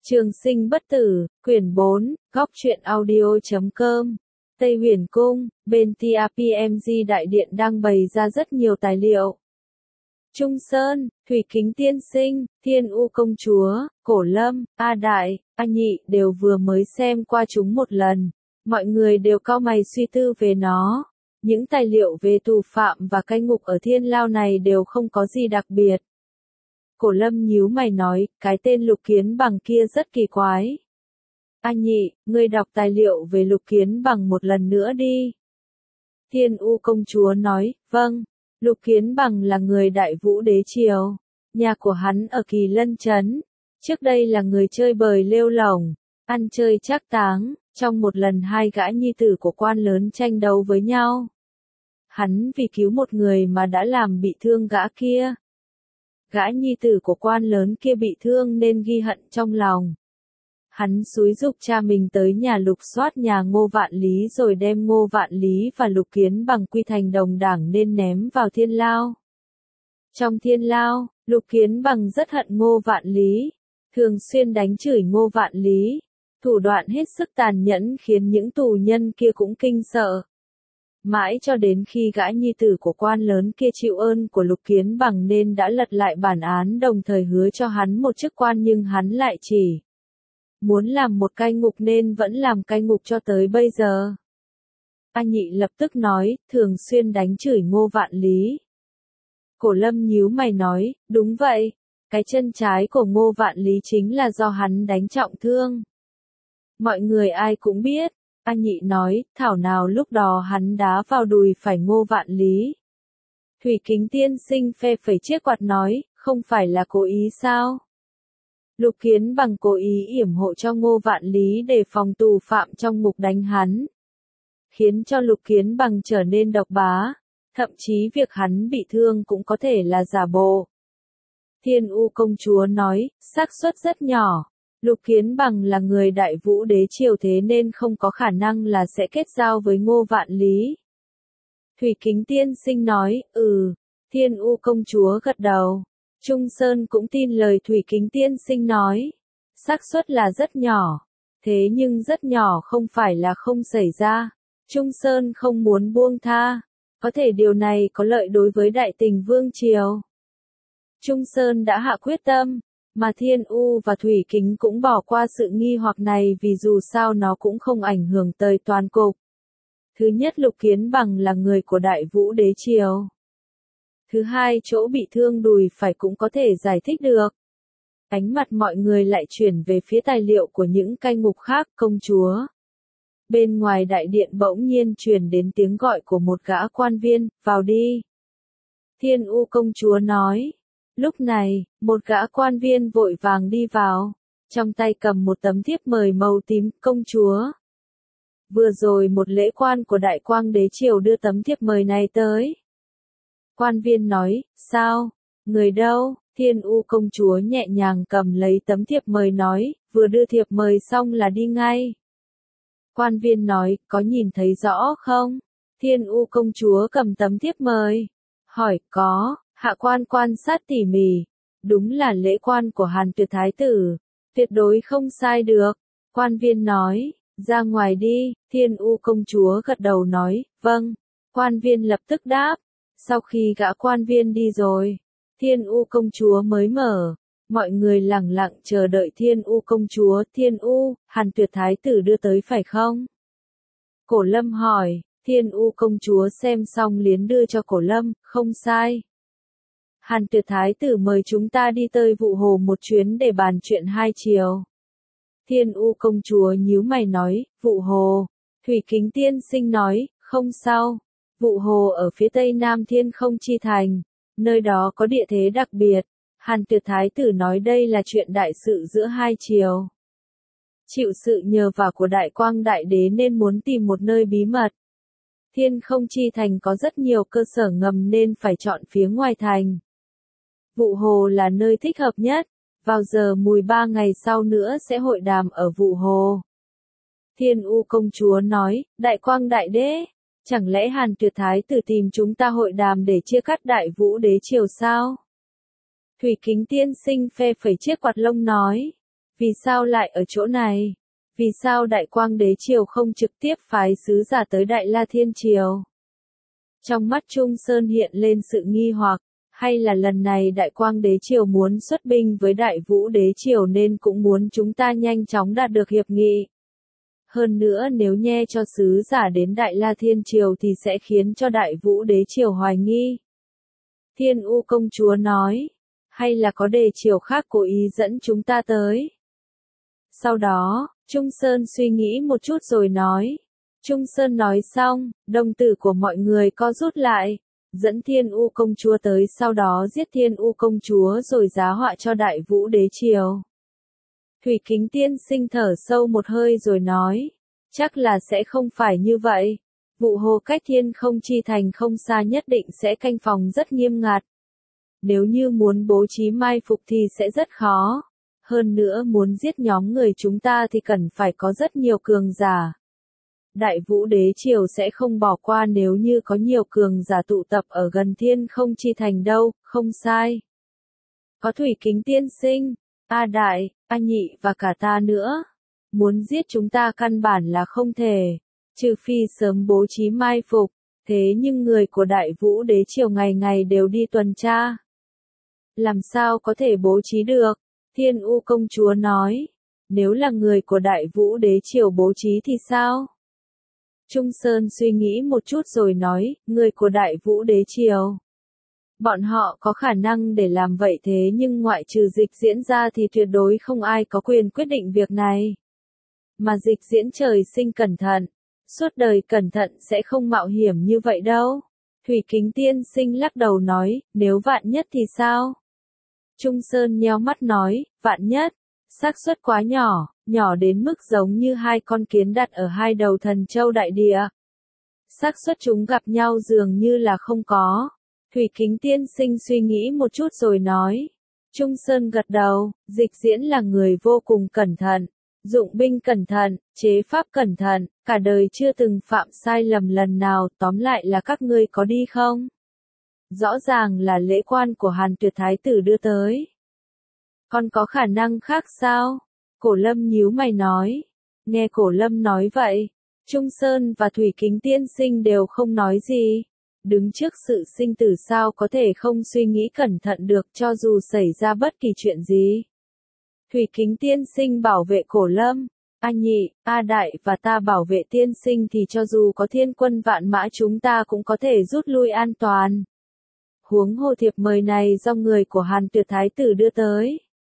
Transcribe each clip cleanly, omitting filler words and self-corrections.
Trường sinh bất tử, quyển 4, góc truyện audio.com. Tây Huyền Cung, bên TRPMG Đại Điện đang bày ra rất nhiều tài liệu. Trung Sơn, Thủy Kính Tiên Sinh, Thiên U Công Chúa, Cổ Lâm, A Đại, A Nhị đều vừa mới xem qua chúng một lần. Mọi người đều cau mày suy tư về nó. Những tài liệu về tù phạm và cai ngục ở Thiên Lao này đều không có gì đặc biệt. Cổ Lâm nhíu mày nói, cái tên Lục Kiến Bằng kia rất kỳ quái. A Nhị, ngươi đọc tài liệu về Lục Kiến Bằng một lần nữa đi. Thiên U Công Chúa nói, vâng. Lục Kiến Bằng là người Đại Vũ Đế Triều. Nhà của hắn ở Kỳ Lân Trấn. Trước đây là người chơi bời lêu lổng, ăn chơi trác táng. Trong một lần hai gã nhi tử của quan lớn tranh đấu với nhau. Hắn vì cứu một người mà đã làm bị thương gã kia. Gã nhi tử của quan lớn kia bị thương nên ghi hận trong lòng. Hắn xúi giục cha mình tới nhà lục soát nhà Ngô Vạn Lý rồi đem Ngô Vạn Lý và Lục Kiến Bằng quy thành đồng đảng nên ném vào Thiên Lao. Trong Thiên Lao, Lục Kiến Bằng rất hận Ngô Vạn Lý, thường xuyên đánh chửi Ngô Vạn Lý, thủ đoạn hết sức tàn nhẫn khiến những tù nhân kia cũng kinh sợ. Mãi cho đến khi gã nhi tử của quan lớn kia chịu ơn của Lục Kiến Bằng nên đã lật lại bản án đồng thời hứa cho hắn một chức quan nhưng hắn lại chỉ muốn làm một cai ngục nên vẫn làm cai ngục cho tới bây giờ. A Nhị lập tức nói, thường xuyên đánh chửi Ngô Vạn Lý. Cổ Lâm nhíu mày nói, đúng vậy, cái chân trái của Ngô Vạn Lý chính là do hắn đánh trọng thương. Mọi người ai cũng biết. A Nhị nói, thảo nào lúc đó hắn đá vào đùi phải Ngô Vạn Lý. Thủy Kính Tiên Sinh phe phẩy chiếc quạt nói, không phải là cố ý sao? Lục Kiến Bằng cố ý yểm hộ cho Ngô Vạn Lý để phòng tù phạm trong ngục đánh hắn. Khiến cho Lục Kiến Bằng trở nên độc bá. Thậm chí việc hắn bị thương cũng có thể là giả bộ. Thiên U Công Chúa nói, xác suất rất nhỏ. Lục Kiến Bằng là người Đại Vũ Đế Triều thế nên không có khả năng là sẽ kết giao với Ngô Vạn Lý. Thủy Kính Tiên Sinh nói, Thiên U Công Chúa gật đầu. Trung Sơn cũng tin lời Thủy Kính Tiên Sinh nói. Xác suất là rất nhỏ. Thế nhưng rất nhỏ không phải là không xảy ra. Trung Sơn không muốn buông tha. Có thể điều này có lợi đối với Đại Tình Vương Triều. Trung Sơn đã hạ quyết tâm. Mà Thiên U và Thủy Kính cũng bỏ qua sự nghi hoặc này vì dù sao nó cũng không ảnh hưởng tới toàn cục. Thứ nhất, Lục Kiến Bằng là người của Đại Vũ Đế Triều. Thứ hai, chỗ bị thương đùi phải cũng có thể giải thích được. Ánh mặt mọi người lại chuyển về phía tài liệu của những cai ngục khác, công chúa. Bên ngoài đại điện bỗng nhiên truyền đến tiếng gọi của một gã quan viên, vào đi. Thiên U Công Chúa nói. Lúc này, một gã quan viên vội vàng đi vào, trong tay cầm một tấm thiếp mời màu tím, công chúa. Vừa rồi một lễ quan của Đại Quang Đế Triều đưa tấm thiếp mời này tới. Quan viên nói, sao, người đâu? Thiên U Công Chúa nhẹ nhàng cầm lấy tấm thiệp mời nói, vừa đưa thiệp mời xong là đi ngay. Quan viên nói, có nhìn thấy rõ không? Thiên U Công Chúa cầm tấm thiếp mời, hỏi, có. Hạ quan quan sát tỉ mỉ, đúng là lễ quan của Hàn Tuyệt Thái tử, tuyệt đối không sai được. Quan viên nói, ra ngoài đi. Thiên U Công Chúa gật đầu nói, vâng. Quan viên lập tức đáp. Sau khi gã quan viên đi rồi, Thiên U Công Chúa mới mở. Mọi người lẳng lặng chờ đợi Thiên U Công Chúa. Thiên U, Hàn Tuyệt Thái tử đưa tới phải không? Cổ Lâm hỏi. Thiên U Công Chúa xem xong liền đưa cho Cổ Lâm, không sai. Hàn Tuyệt Thái tử mời chúng ta đi tới Vụ Hồ một chuyến để bàn chuyện hai chiều. Thiên U Công Chúa nhíu mày nói, Vụ Hồ. Thủy Kính Tiên Sinh nói, không sao. Vụ Hồ ở phía tây nam Thiên Không Chi Thành. Nơi đó có địa thế đặc biệt. Hàn Tuyệt Thái tử nói đây là chuyện đại sự giữa hai triều. Chịu sự nhờ vả của Đại Quang Đại Đế nên muốn tìm một nơi bí mật. Thiên Không Chi Thành có rất nhiều cơ sở ngầm nên phải chọn phía ngoài thành. Vụ Hồ là nơi thích hợp nhất, vào giờ mùi 3 ngày sau nữa sẽ hội đàm ở Vụ Hồ. Thiên U Công Chúa nói, Đại Quang Đại Đế, chẳng lẽ Hàn Tuyệt Thái tử tìm chúng ta hội đàm để chia cắt Đại Vũ Đế Triều sao? Thủy Kính Tiên Sinh phe phẩy chiếc quạt lông nói, Vì sao lại ở chỗ này? Vì sao Đại Quang Đế Triều không trực tiếp phái sứ giả tới Đại La Thiên Triều? Trong mắt Trung Sơn hiện lên sự nghi hoặc, hay là lần này Đại Quang Đế Triều muốn xuất binh với Đại Vũ Đế Triều nên cũng muốn chúng ta nhanh chóng đạt được hiệp nghị. Hơn nữa nếu nhe cho sứ giả đến Đại La Thiên Triều thì sẽ khiến cho Đại Vũ Đế Triều hoài nghi. Thiên U công chúa nói, hay là có đề triều khác cố ý dẫn chúng ta tới. Sau đó, Trung Sơn suy nghĩ một chút rồi nói. Trung Sơn nói xong, đồng tử của mọi người co rút lại, dẫn Thiên U công chúa tới sau đó giết Thiên U công chúa rồi giá họa cho Đại Vũ Đế Triều. Thủy Kính tiên sinh thở sâu một hơi rồi nói, chắc là sẽ không phải như vậy. Vụ hồ cách Thiên Không Chi Thành không xa nhất định sẽ canh phòng rất nghiêm ngặt. Nếu như muốn bố trí mai phục thì sẽ rất khó. Hơn nữa muốn giết nhóm người chúng ta thì cần phải có rất nhiều cường giả. Đại Vũ Đế Triều sẽ không bỏ qua nếu như có nhiều cường giả tụ tập ở gần Thiên Không Chi Thành đâu, không sai. Có Thủy Kính tiên sinh, A Đại, A Nhị và cả ta nữa. Muốn giết chúng ta căn bản là không thể, trừ phi sớm bố trí mai phục, thế nhưng người của Đại Vũ Đế Triều ngày ngày đều đi tuần tra. Làm sao có thể bố trí được? Thiên U công chúa nói, nếu là người của Đại Vũ Đế Triều bố trí thì sao? Trung Sơn suy nghĩ một chút rồi nói, người của Đại Vũ Đế Triều. Bọn họ có khả năng để làm vậy thế nhưng ngoại trừ Dịch Diễn ra thì tuyệt đối không ai có quyền quyết định việc này. Mà Dịch Diễn trời sinh cẩn thận, suốt đời cẩn thận sẽ không mạo hiểm như vậy đâu. Thủy Kính tiên sinh lắc đầu nói, nếu vạn nhất thì sao? Trung Sơn nheo mắt nói, vạn nhất, xác suất quá nhỏ, nhỏ đến mức giống như hai con kiến đặt ở hai đầu Thần Châu đại địa. Xác suất chúng gặp nhau dường như là không có. Thủy Kính tiên sinh suy nghĩ một chút rồi nói. Trung Sơn gật đầu, Dịch Diễn là người vô cùng cẩn thận, dụng binh cẩn thận, chế pháp cẩn thận, cả đời chưa từng phạm sai lầm lần nào, tóm lại là các ngươi có đi không? Rõ ràng là lễ quan của Hàn Tuyệt Thái tử đưa tới. Còn có khả năng khác sao? Cổ Lâm nhíu mày nói. Nghe Cổ Lâm nói vậy, Trung Sơn và Thủy Kính tiên sinh đều không nói gì. Đứng trước sự sinh tử sao có thể không suy nghĩ cẩn thận được cho dù xảy ra bất kỳ chuyện gì. Thủy Kính tiên sinh bảo vệ Cổ Lâm, A Nhị, A Đại và ta bảo vệ tiên sinh thì cho dù có thiên quân vạn mã chúng ta cũng có thể rút lui an toàn. Huống hồ thiệp mời này do người của Hàn Tuyệt Thái tử đưa tới.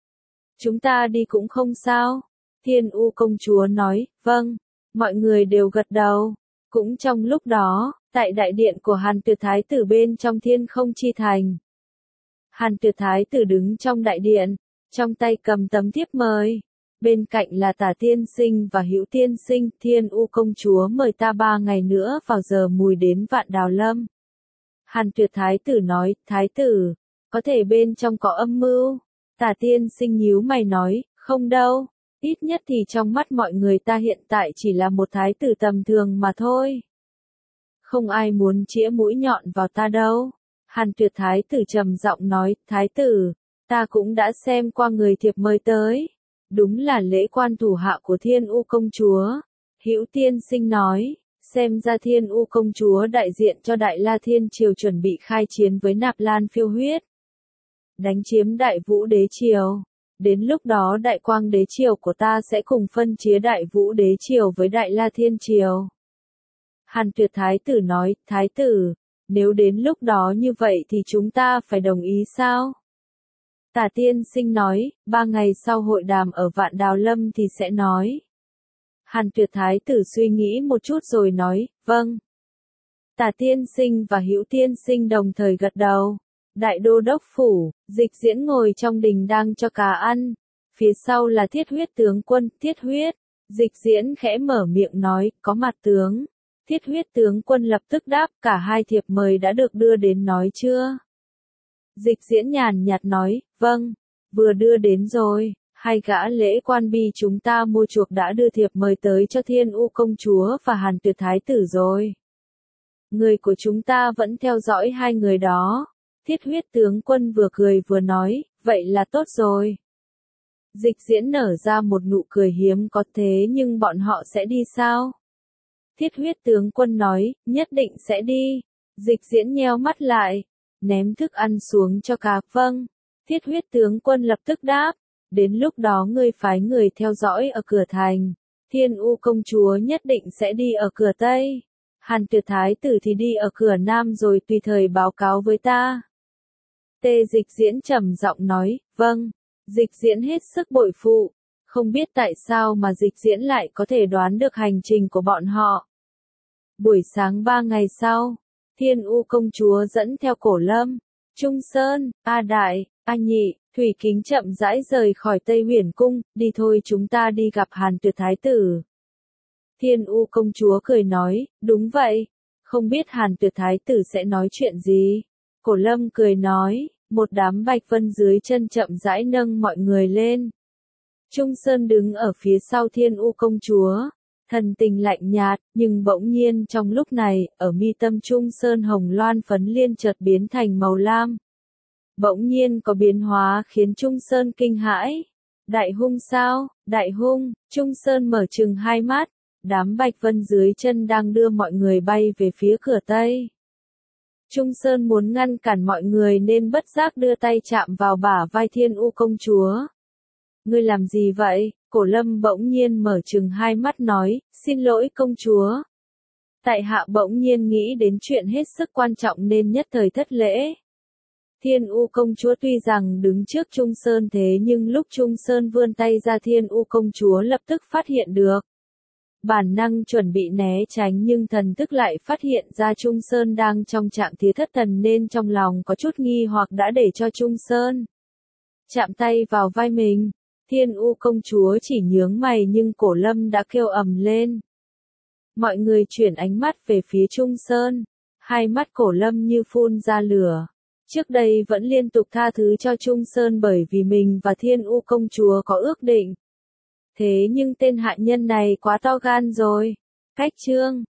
Chúng ta đi cũng không sao. Thiên U công chúa nói, vâng. Mọi người đều gật đầu. Cũng trong lúc đó, tại đại điện của Hàn Tuyệt Thái tử bên trong Thiên Không Chi Thành. Hàn Tuyệt Thái tử đứng trong đại điện, trong tay cầm tấm thiếp mời. Bên cạnh là Tả tiên sinh và Hữu tiên sinh, Thiên U công chúa mời ta 3 ngày nữa vào giờ mùi đến Vạn Đào Lâm. Hàn Tuyệt Thái tử nói, Thái tử, có thể bên trong có âm mưu. Tả tiên sinh nhíu mày nói, không đâu, ít nhất thì trong mắt mọi người ta hiện tại chỉ là một thái tử tầm thường mà thôi. Không ai muốn chĩa mũi nhọn vào ta đâu. Hàn Tuyệt Thái tử trầm giọng nói, Thái tử, ta cũng đã xem qua người thiệp mời tới. Đúng là lễ quan thủ hạ của Thiên U công chúa. Hữu tiên sinh nói, xem ra Thiên U công chúa đại diện cho Đại La Thiên Triều chuẩn bị khai chiến với Nạp Lan Phiêu Huyết. Đánh chiếm Đại Vũ Đế Triều. Đến lúc đó Đại Quang Đế Triều của ta sẽ cùng phân chia Đại Vũ Đế Triều với Đại La Thiên Triều. Hàn Tuyệt Thái tử nói, Thái tử, nếu đến lúc đó như vậy thì chúng ta phải đồng ý sao? Tả tiên sinh nói, 3 ngày sau hội đàm ở Vạn Đào Lâm thì sẽ nói. Hàn Tuyệt Thái tử suy nghĩ một chút rồi nói, vâng. Tả tiên sinh và Hữu tiên sinh đồng thời gật đầu. Đại đô đốc phủ, Dịch Diễn ngồi trong đình đang cho cá ăn. Phía sau là Thiết Huyết tướng quân, Thiết Huyết. Dịch Diễn khẽ mở miệng nói, có mặt tướng. Thiết Huyết tướng quân lập tức đáp, cả hai thiệp mời đã được đưa đến nói chưa? Dịch Diễn nhàn nhạt nói, vâng, vừa đưa đến rồi. Hai gã lễ quan bi chúng ta mua chuộc đã đưa thiệp mời tới cho Thiên U công chúa và Hàn Tuyệt Thái tử rồi. Người của chúng ta vẫn theo dõi hai người đó. Thiết Huyết tướng quân vừa cười vừa nói, vậy là tốt rồi. Dịch Diễn nở ra một nụ cười hiếm có, thế nhưng bọn họ sẽ đi sao? Thiết Huyết tướng quân nói, nhất định sẽ đi. Dịch Diễn nheo mắt lại, ném thức ăn xuống cho cá. Vâng. Thiết Huyết tướng quân lập tức đáp, đến lúc đó ngươi phái người theo dõi ở cửa thành. Thiên U công chúa nhất định sẽ đi ở cửa Tây. Hàn Tuyệt thái tử thì đi ở cửa Nam rồi tùy thời báo cáo với ta. Tề Dịch Diễn trầm giọng nói, vâng. Dịch Diễn hết sức bội phụ, không biết tại sao mà Dịch Diễn lại có thể đoán được hành trình của bọn họ. Buổi sáng 3 ngày sau, Thiên U công chúa dẫn theo Cổ Lâm, Trung Sơn, A Đại, A Nhị, Thủy Kính chậm rãi rời khỏi Tây Huyền Cung, đi thôi chúng ta đi gặp Hàn Tuyệt thái tử. Thiên U công chúa cười nói, đúng vậy, không biết Hàn Tuyệt thái tử sẽ nói chuyện gì. Cổ Lâm cười nói, một đám bạch vân dưới chân chậm rãi nâng mọi người lên. Trung Sơn đứng ở phía sau Thiên U công chúa, thần tình lạnh nhạt, nhưng bỗng nhiên trong lúc này, ở mi tâm Trung Sơn hồng loan phấn liên chợt biến thành màu lam. Bỗng nhiên có biến hóa khiến Trung Sơn kinh hãi. Đại hung sao? Đại hung, Trung Sơn mở trừng hai mắt, đám bạch vân dưới chân đang đưa mọi người bay về phía cửa Tây. Trung Sơn muốn ngăn cản mọi người nên bất giác đưa tay chạm vào bả vai Thiên U công chúa. Ngươi làm gì vậy? Cổ Lâm bỗng nhiên mở trừng hai mắt nói, xin lỗi công chúa. Tại hạ bỗng nhiên nghĩ đến chuyện hết sức quan trọng nên nhất thời thất lễ. Thiên U công chúa tuy rằng đứng trước Trung Sơn thế nhưng lúc Trung Sơn vươn tay ra Thiên U công chúa lập tức phát hiện được. Bản năng chuẩn bị né tránh nhưng thần thức lại phát hiện ra Trung Sơn đang trong trạng thế thất thần nên trong lòng có chút nghi hoặc đã để cho Trung Sơn chạm tay vào vai mình. Thiên U công chúa chỉ nhướng mày nhưng Cổ Lâm đã kêu ầm lên. Mọi người chuyển ánh mắt về phía Trung Sơn. Hai mắt Cổ Lâm như phun ra lửa. Trước đây vẫn liên tục tha thứ cho Trung Sơn bởi vì mình và Thiên U công chúa có ước định. Thế nhưng tên hạ nhân này quá to gan rồi. Cách chương